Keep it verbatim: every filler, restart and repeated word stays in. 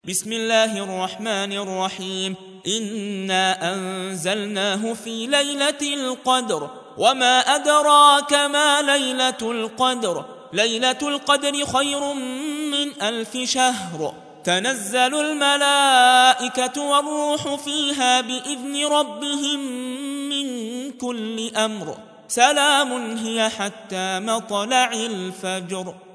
بسم الله الرحمن الرحيم. إنا أنزلناه في ليلة القدر وما أدراك ما ليلة القدر ليلة القدر خير من ألف شهر. تنزل الملائكة والروح فيها بإذن ربهم من كل أمر. سلام هي حتى مطلع الفجر.